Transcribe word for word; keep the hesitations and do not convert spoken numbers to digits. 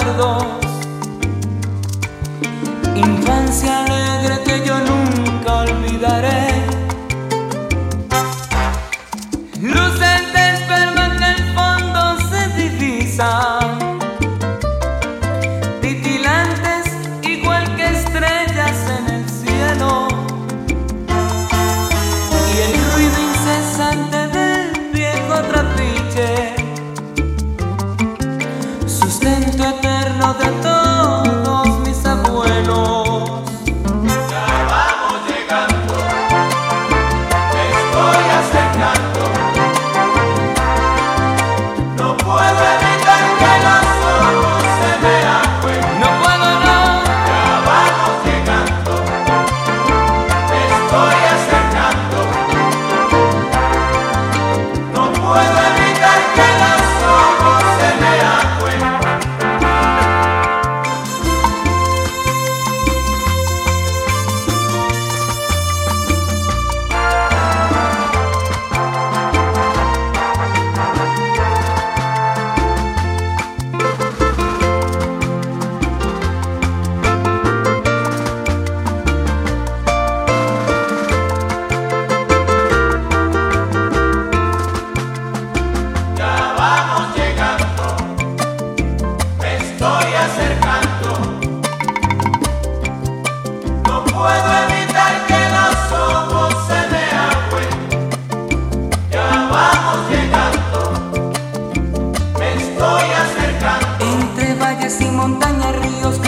recuerdos, infancia alegre que yo nunca olvidaré. Luces de esperma que en el fondo se divisan, titilantes igual que estrellas en el cielo, y el ruido incesante del viejo trapiche, sustento eterno de todos mis abuelos. Ya vamos llegando, me estoy acercando, no puedo evitar que los ojos se me agüen. No puedo, no. Ya vamos llegando, me estoy acercando, no puedo evitar que los ojos se me agüen. Ya vamos llegando, me estoy acercando, no puedo evitar que los ojos se me agüen. Ya vamos llegando, me estoy acercando. Entre valles y montañas, ríos,